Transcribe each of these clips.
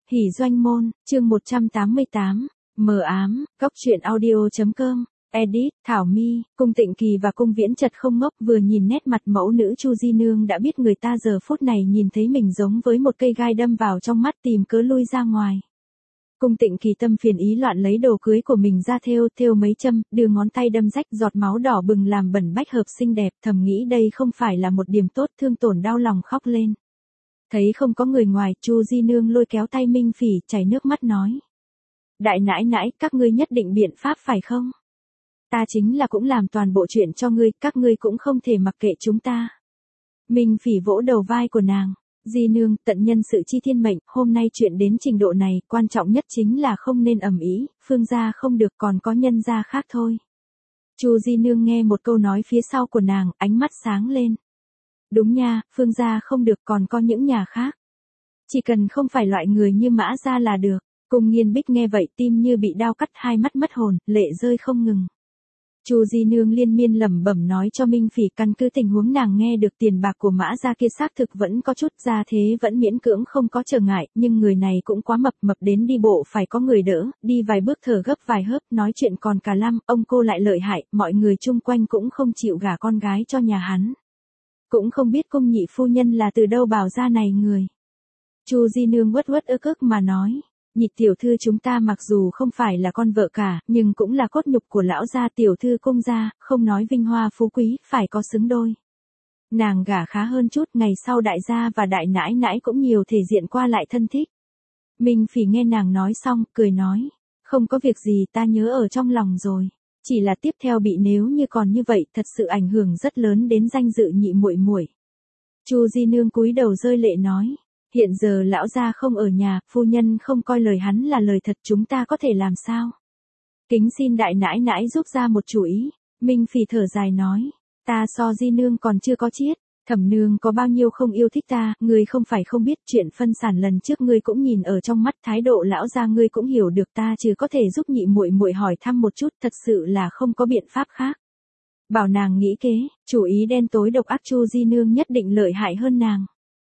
Hỉ doanh môn, chương 188, mờ ám, góc truyện audio.com, edit, Thảo My, Cung Tịnh Kỳ và Cung Viễn Chật không ngốc, vừa nhìn nét mặt mẫu nữ Chu Di Nương đã biết người ta giờ phút này nhìn thấy mình giống với một cây gai đâm vào trong mắt, tìm cớ lui ra ngoài. Cung Tịnh Kỳ tâm phiền ý loạn lấy đồ cưới của mình ra thêu mấy châm, đưa ngón tay đâm rách, giọt máu đỏ bừng làm bẩn bách hợp xinh đẹp, thầm nghĩ đây không phải là một điểm tốt, thương tổn đau lòng khóc lên. Thấy không có người ngoài, Chu Di Nương lôi kéo tay Minh Phỉ, chảy nước mắt nói: "Đại nãi nãi, các ngươi nhất định biện pháp phải không? Ta chính là cũng làm toàn bộ chuyện cho ngươi, các ngươi cũng không thể mặc kệ chúng ta." Minh Phỉ vỗ đầu vai của nàng: "Di Nương, tận nhân sự chi thiên mệnh, hôm nay chuyện đến trình độ này, quan trọng nhất chính là không nên ầm ĩ, Phương gia không được, còn có nhân gia khác thôi." Chu Di Nương nghe một câu nói phía sau của nàng, ánh mắt sáng lên. Đúng nha, Phương gia không được, còn có những nhà khác. Chỉ cần không phải loại người như Mã gia là được. Cung Nghiên Bích nghe vậy tim như bị đao cắt, hai mắt mất hồn, lệ rơi không ngừng. Chu Di Nương liên miên lẩm bẩm nói cho Minh Phỉ căn cứ tình huống nàng nghe được tiền bạc của Mã gia kia xác thực vẫn có chút gia thế, vẫn miễn cưỡng không có trở ngại, nhưng người này cũng quá mập đến đi bộ phải có người đỡ, đi vài bước thở gấp vài hớp, nói chuyện còn cả lăm, ông cô lại lợi hại, mọi người chung quanh cũng không chịu gả con gái cho nhà hắn. Cũng không biết Cung nhị phu nhân là từ đâu bảo ra này người. Chu Di Nương uất ức ức mà nói: "Nhị tiểu thư chúng ta mặc dù không phải là con vợ cả, nhưng cũng là cốt nhục của lão gia, tiểu thư Cung gia, không nói vinh hoa phú quý, phải có xứng đôi. Nàng gả khá hơn chút, ngày sau đại gia và đại nãi nãi cũng nhiều thể diện qua lại thân thích." Minh Phỉ nghe nàng nói xong, cười nói: "Không có việc gì, ta nhớ ở trong lòng rồi. Chỉ là tiếp theo bị nếu như còn như vậy, thật sự ảnh hưởng rất lớn đến danh dự nhị muội muội." Chu Di Nương cúi đầu rơi lệ nói: "Hiện giờ lão gia không ở nhà, phu nhân không coi lời hắn là lời thật, chúng ta có thể làm sao? Kính xin đại nãi nãi giúp ra một chủ ý." Minh Phỉ thở dài nói: "Ta so Di Nương còn chưa có chiết. Thẩm nương có bao nhiêu không yêu thích ta, ngươi không phải không biết, chuyện phân sản lần trước ngươi cũng nhìn ở trong mắt, thái độ lão gia ngươi cũng hiểu được, ta chỉ có thể giúp nhị muội muội hỏi thăm một chút, thật sự là không có biện pháp khác." Bảo nàng nghĩ kế, chủ ý đen tối độc ác, Chu Di Nương nhất định lợi hại hơn nàng.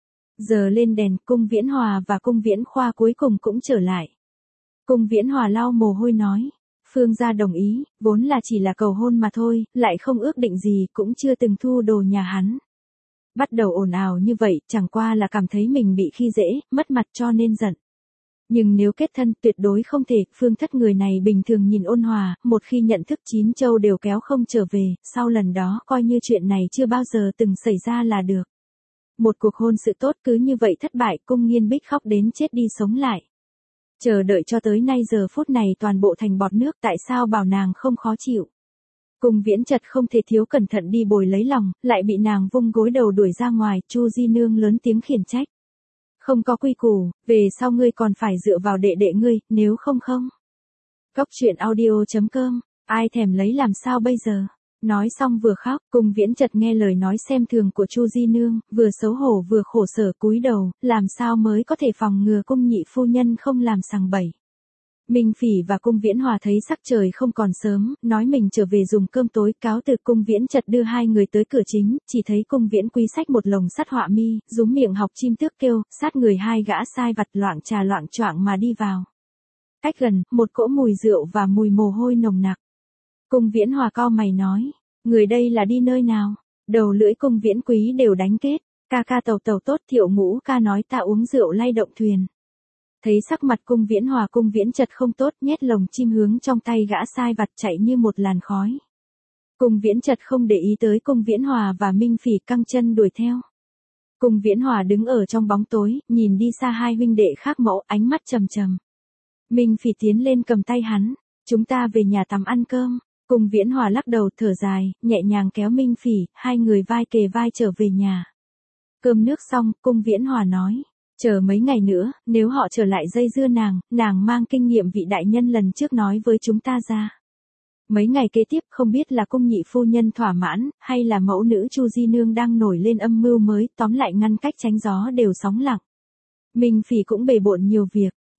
Giờ lên đèn, Cung Viễn Hòa và Cung Viễn Khoa cuối cùng cũng trở lại. Cung Viễn Hòa lau mồ hôi nói: "Phương gia đồng ý, vốn là chỉ là cầu hôn mà thôi, lại không ước định gì, cũng chưa từng thu đồ nhà hắn. Bắt đầu ồn ào như vậy, chẳng qua là cảm thấy mình bị khi dễ, mất mặt cho nên giận. Nhưng nếu kết thân, tuyệt đối không thể, Phương thất người này bình thường nhìn ôn hòa, một khi nhận thức chín châu đều kéo không trở về, sau lần đó coi như chuyện này chưa bao giờ từng xảy ra là được." Một cuộc hôn sự tốt cứ như vậy thất bại, Cung Nghiên Bích khóc đến chết đi sống lại. Chờ đợi cho tới nay giờ phút này toàn bộ thành bọt nước, tại sao bảo nàng không khó chịu. Cung Viễn Chật không thể thiếu cẩn thận đi bồi lấy lòng, lại bị nàng vung gối đầu đuổi ra ngoài, Chu Di Nương lớn tiếng khiển trách: "Không có quy củ, về sau ngươi còn phải dựa vào đệ đệ ngươi, nếu không không." Góc truyện audio.com, ai thèm lấy làm sao bây giờ? Nói xong vừa khóc, Cung Viễn Chật nghe lời nói xem thường của Chu Di Nương, vừa xấu hổ vừa khổ sở cúi đầu, làm sao mới có thể phòng ngừa Cung nhị phu nhân không làm sằng bậy. Minh Phỉ và Cung Viễn Hòa thấy sắc trời không còn sớm, nói mình trở về dùng cơm tối, cáo từ. Cung Viễn Chật đưa hai người tới cửa chính, chỉ thấy Cung Viễn Quý xách một lồng sắt họa mi, rúm miệng học chim tước kêu, sát người hai gã sai vặt loạng trà loạng choạng mà đi vào. Cách gần, một cỗ mùi rượu và mùi mồ hôi nồng nặc. Cung Viễn Hòa cau mày nói: "Người đây là đi nơi nào?" Đầu lưỡi Cung Viễn Quý đều đánh kết: Ca tàu tốt, Thiệu Ngũ ca nói ta uống rượu lay động thuyền." Thấy sắc mặt Cung Viễn Hòa Cung Viễn Chật không tốt, nhét lồng chim hướng trong tay gã sai vặt chạy như một làn khói. Cung Viễn Chật không để ý tới Cung Viễn Hòa và Minh Phỉ, căng chân đuổi theo. Cung Viễn Hòa đứng ở trong bóng tối, nhìn đi xa hai huynh đệ khác mẫu, ánh mắt trầm trầm. Minh Phỉ tiến lên cầm tay hắn: "Chúng ta về nhà tắm ăn cơm." Cung Viễn Hòa lắc đầu thở dài, nhẹ nhàng kéo Minh Phỉ, hai người vai kề vai trở về nhà. Cơm nước xong, Cung Viễn Hòa nói: "Chờ mấy ngày nữa, nếu họ trở lại dây dưa nàng mang kinh nghiệm vị đại nhân lần trước nói với chúng ta ra. Mấy ngày kế tiếp không biết là Cung nhị phu nhân thỏa mãn, hay là mẫu nữ Chu Di Nương đang nổi lên âm mưu mới, tóm lại ngăn cách tránh gió đều sóng lặng." Minh Phỉ cũng bề bộn nhiều việc.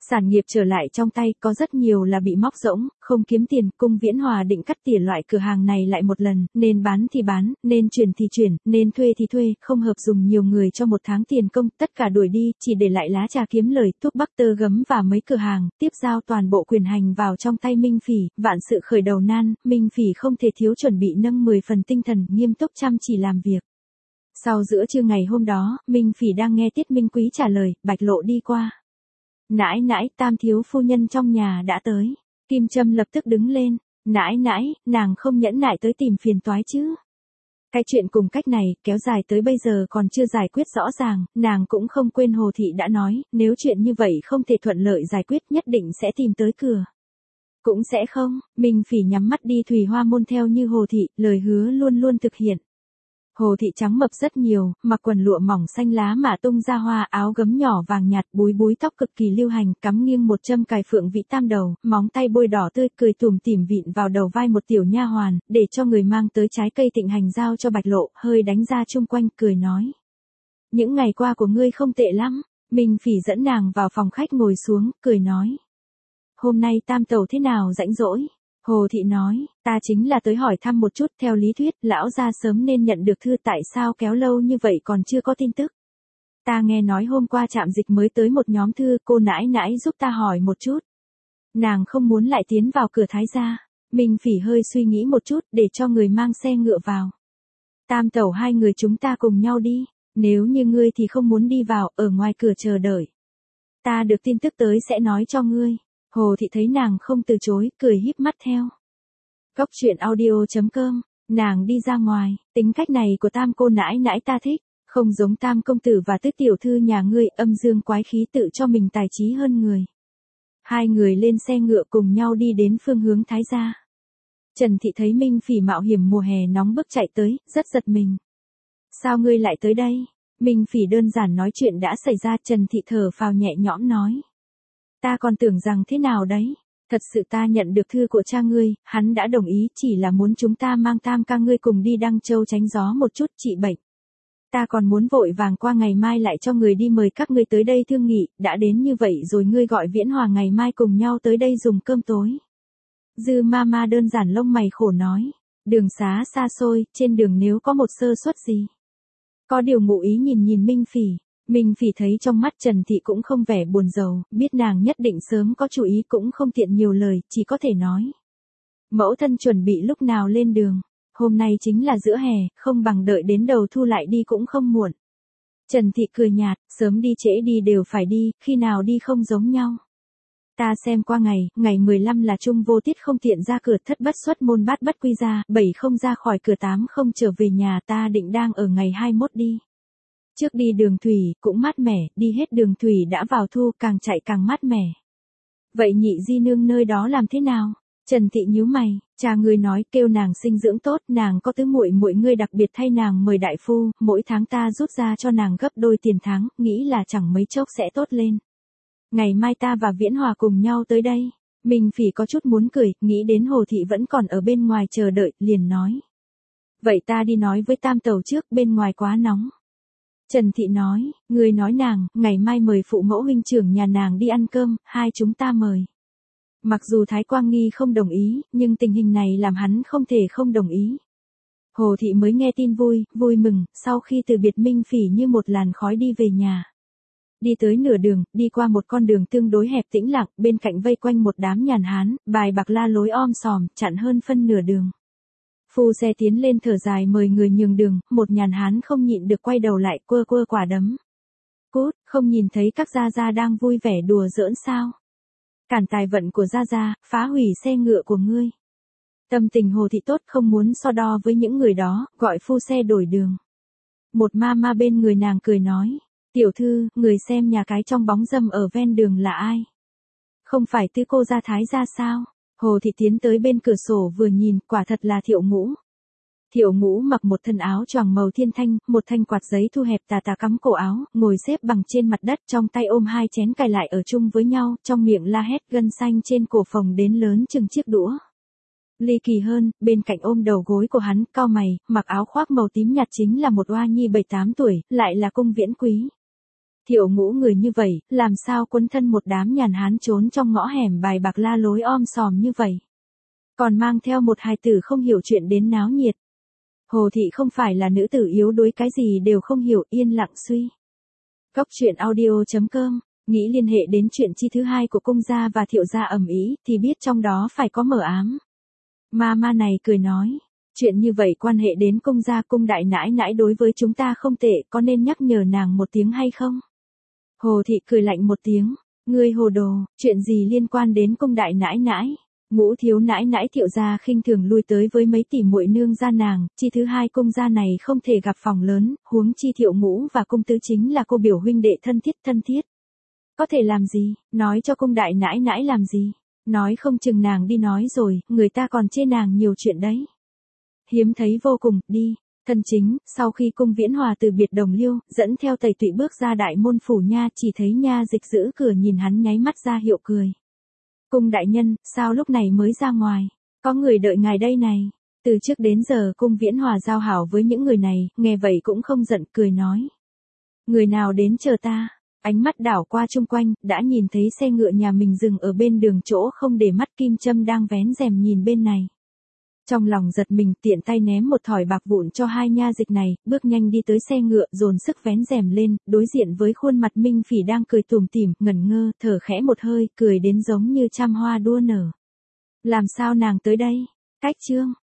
Sản nghiệp trở lại trong tay, có rất nhiều là bị móc rỗng, không kiếm tiền, Cung Viễn Hòa định cắt tỉa loại cửa hàng này lại một lần, nên bán thì bán, nên chuyển thì chuyển, nên thuê thì thuê, không hợp dùng nhiều người cho một tháng tiền công, tất cả đuổi đi, chỉ để lại lá trà kiếm lời, thuốc bắc tơ gấm và mấy cửa hàng, tiếp giao toàn bộ quyền hành vào trong tay Minh Phỉ, vạn sự khởi đầu nan, Minh Phỉ không thể thiếu chuẩn bị nâng 10 phần tinh thần, nghiêm túc chăm chỉ làm việc. Sau giữa trưa ngày hôm đó, Minh Phỉ đang nghe Tiết Minh Quý trả lời, Bạch Lộ đi qua. Nãi nãi, Tam thiếu phu nhân trong nhà đã tới. Kim Trâm lập tức đứng lên. Nãi nãi, nàng không nhẫn nại tới tìm phiền toái chứ. Cái chuyện cùng cách này, kéo dài tới bây giờ còn chưa giải quyết rõ ràng, nàng cũng không quên Hồ Thị đã nói, nếu chuyện như vậy không thể thuận lợi giải quyết nhất định sẽ tìm tới cửa. Cũng sẽ không, Minh Phỉ nhắm mắt đi Thủy Hoa môn theo như Hồ Thị, lời hứa luôn luôn thực hiện. Hồ Thị trắng mập rất nhiều, mặc quần lụa mỏng xanh lá mà tung ra hoa, áo gấm nhỏ vàng nhạt, búi búi tóc cực kỳ lưu hành, cắm nghiêng một châm cài phượng vị tam đầu, móng tay bôi đỏ tươi, cười tủm tỉm vịn vào đầu vai một tiểu nha hoàn, để cho người mang tới trái cây Tịnh Hành giao cho Bạch Lộ, hơi đánh ra chung quanh, cười nói: "Những ngày qua của ngươi không tệ lắm." Minh Phỉ dẫn nàng vào phòng khách ngồi xuống, cười nói: "Hôm nay Tam tẩu thế nào rảnh rỗi?" Hồ Thị nói, ta chính là tới hỏi thăm một chút, theo lý thuyết, lão gia sớm nên nhận được thư, tại sao kéo lâu như vậy còn chưa có tin tức. Ta nghe nói hôm qua Trạm Dịch mới tới một nhóm thư, cô nãi nãi giúp ta hỏi một chút. Nàng không muốn lại tiến vào cửa Thái gia. Minh Phỉ hơi suy nghĩ một chút, để cho người mang xe ngựa vào. Tam tẩu, hai người chúng ta cùng nhau đi, nếu như ngươi thì không muốn đi vào, ở ngoài cửa chờ đợi. Ta được tin tức tới sẽ nói cho ngươi. Hồ Thị thấy nàng không từ chối, cười híp mắt theo. Cốc truyện audio.com, nàng đi ra ngoài, tính cách này của Tam cô nãi nãi ta thích, không giống Tam công tử và Tứ tiểu thư nhà ngươi, âm dương quái khí, tự cho mình tài trí hơn người. Hai người lên xe ngựa cùng nhau đi đến phương hướng Thái gia. Trần Thị thấy Minh Phỉ mạo hiểm mùa hè nóng bức chạy tới, rất giật mình. Sao ngươi lại tới đây? Minh Phỉ đơn giản nói chuyện đã xảy ra. Trần Thị thở phào nhẹ nhõm nói. Ta còn tưởng rằng thế nào đấy, thật sự ta nhận được thư của cha ngươi, hắn đã đồng ý, chỉ là muốn chúng ta mang Tam ca ngươi cùng đi Đăng Châu tránh gió một chút, trị bệnh. Ta còn muốn vội vàng qua ngày mai lại cho người đi mời các ngươi tới đây thương nghị, đã đến như vậy rồi ngươi gọi Viễn Hòa ngày mai cùng nhau tới đây dùng cơm tối. Dư Mama đơn giản lông mày khổ nói, đường xá xa xôi, trên đường nếu có một sơ suất gì. Có điều Ngụ Ý nhìn Minh Phỉ. Minh Phỉ thấy trong mắt Trần Thị cũng không vẻ buồn rầu, biết nàng nhất định sớm có chủ ý, cũng không tiện nhiều lời, chỉ có thể nói. Mẫu thân chuẩn bị lúc nào lên đường, hôm nay chính là giữa hè, không bằng đợi đến đầu thu lại đi cũng không muộn. Trần Thị cười nhạt, sớm đi trễ đi đều phải đi, khi nào đi không giống nhau. Ta xem qua ngày 15 là trung vô tiết, không tiện ra cửa, thất bất xuất môn, bát bất quy ra, 7 không ra khỏi cửa, 8 không trở về nhà, ta định đang ở ngày 21 đi. Trước đi đường thủy, cũng mát mẻ, đi hết đường thủy đã vào thu, càng chạy càng mát mẻ. Vậy nhị di nương nơi đó làm thế nào? Trần Thị nhíu mày, cha ngươi nói kêu nàng sinh dưỡng tốt, nàng có tứ muội muội, ngươi đặc biệt thay nàng mời đại phu, mỗi tháng ta rút ra cho nàng gấp đôi tiền tháng, nghĩ là chẳng mấy chốc sẽ tốt lên. Ngày mai ta và Viễn Hòa cùng nhau tới đây. Minh Phỉ có chút muốn cười, nghĩ đến Hồ Thị vẫn còn ở bên ngoài chờ đợi, liền nói. Vậy ta đi nói với Tam tẩu trước, bên ngoài quá nóng. Trần Thị nói, người nói nàng, ngày mai mời phụ mẫu huynh trưởng nhà nàng đi ăn cơm, hai chúng ta mời. Mặc dù Thái Quang Nghi không đồng ý, nhưng tình hình này làm hắn không thể không đồng ý. Hồ Thị mới nghe tin vui mừng, sau khi từ biệt Minh Phỉ như một làn khói đi về nhà. Đi tới nửa đường, đi qua một con đường tương đối hẹp tĩnh lặng, bên cạnh vây quanh một đám nhàn hán, bài bạc la lối om sòm, chặn hơn phân nửa đường. Phu xe tiến lên thở dài mời người nhường đường, một nhàn hán không nhịn được quay đầu lại, quơ quả đấm. Cút, không nhìn thấy các gia gia đang vui vẻ đùa giỡn sao? Cản tài vận của gia gia, phá hủy xe ngựa của ngươi. Tâm tình Hồ Thị tốt, không muốn so đo với những người đó, gọi phu xe đổi đường. Một ma bên người nàng cười nói, tiểu thư, người xem nhà cái trong bóng râm ở ven đường là ai? Không phải Tứ cô gia Thái gia sao? Hồ Thị tiến tới bên cửa sổ vừa nhìn, quả thật là Thiệu Ngũ. Thiệu Ngũ mặc một thân áo choàng màu thiên thanh, một thanh quạt giấy thu hẹp tà cắm cổ áo, ngồi xếp bằng trên mặt đất, trong tay ôm hai chén cài lại ở chung với nhau, trong miệng la hét, gân xanh trên cổ phồng đến lớn chừng chiếc đũa. Ly kỳ hơn, bên cạnh ôm đầu gối của hắn, cau mày, mặc áo khoác màu tím nhạt chính là một oa nhi 7-8 tuổi, lại là Cung Viễn Quý. Thiệu Ngũ người như vậy, làm sao quấn thân một đám nhàn hán trốn trong ngõ hẻm bài bạc la lối om sòm như vậy. Còn mang theo một hài tử không hiểu chuyện đến náo nhiệt. Hồ Thị không phải là nữ tử yếu đuối cái gì đều không hiểu, yên lặng suy. Góc truyện audio.com, nghĩ liên hệ đến chuyện chi thứ hai của cung gia và Thiệu gia ầm ĩ thì biết trong đó phải có mờ ám. Ma này cười nói, chuyện như vậy quan hệ đến cung gia, cung đại nãi nãi đối với chúng ta không tệ, có nên nhắc nhở nàng một tiếng hay không? Hồ Thị cười lạnh một tiếng, ngươi hồ đồ, chuyện gì liên quan đến cung đại nãi nãi? Ngũ thiếu nãi nãi Thiệu gia khinh thường lui tới với mấy tỷ muội nương gia nàng, chi thứ hai cung gia này không thể gặp phòng lớn, huống chi Thiệu Ngũ và cung tứ chính là cô biểu huynh đệ thân thiết. Có thể làm gì, nói cho cung đại nãi nãi làm gì, nói không chừng nàng đi nói rồi, người ta còn chê nàng nhiều chuyện đấy. Hiếm thấy vô cùng, đi. Thân chính, sau khi cung Viễn Hòa từ biệt Đồng Liêu, dẫn theo Tẩy Tụy bước ra đại môn phủ nha, chỉ thấy nha dịch giữ cửa nhìn hắn nháy mắt ra hiệu cười. Cung đại nhân, sao lúc này mới ra ngoài? Có người đợi ngài đây này. Từ trước đến giờ cung Viễn Hòa giao hảo với những người này, nghe vậy cũng không giận, cười nói. Người nào đến chờ ta? Ánh mắt đảo qua chung quanh, đã nhìn thấy xe ngựa nhà mình dừng ở bên đường chỗ không để mắt Kim Châm đang vén rèm nhìn bên này. Trong lòng giật mình, tiện tay ném một thỏi bạc vụn cho hai nha dịch này, bước nhanh đi tới xe ngựa, dồn sức vén rèm lên, đối diện với khuôn mặt Minh Phỉ đang cười tủm tỉm, ngẩn ngơ, thở khẽ một hơi, cười đến giống như trăm hoa đua nở. Làm sao nàng tới đây? Cách Trương,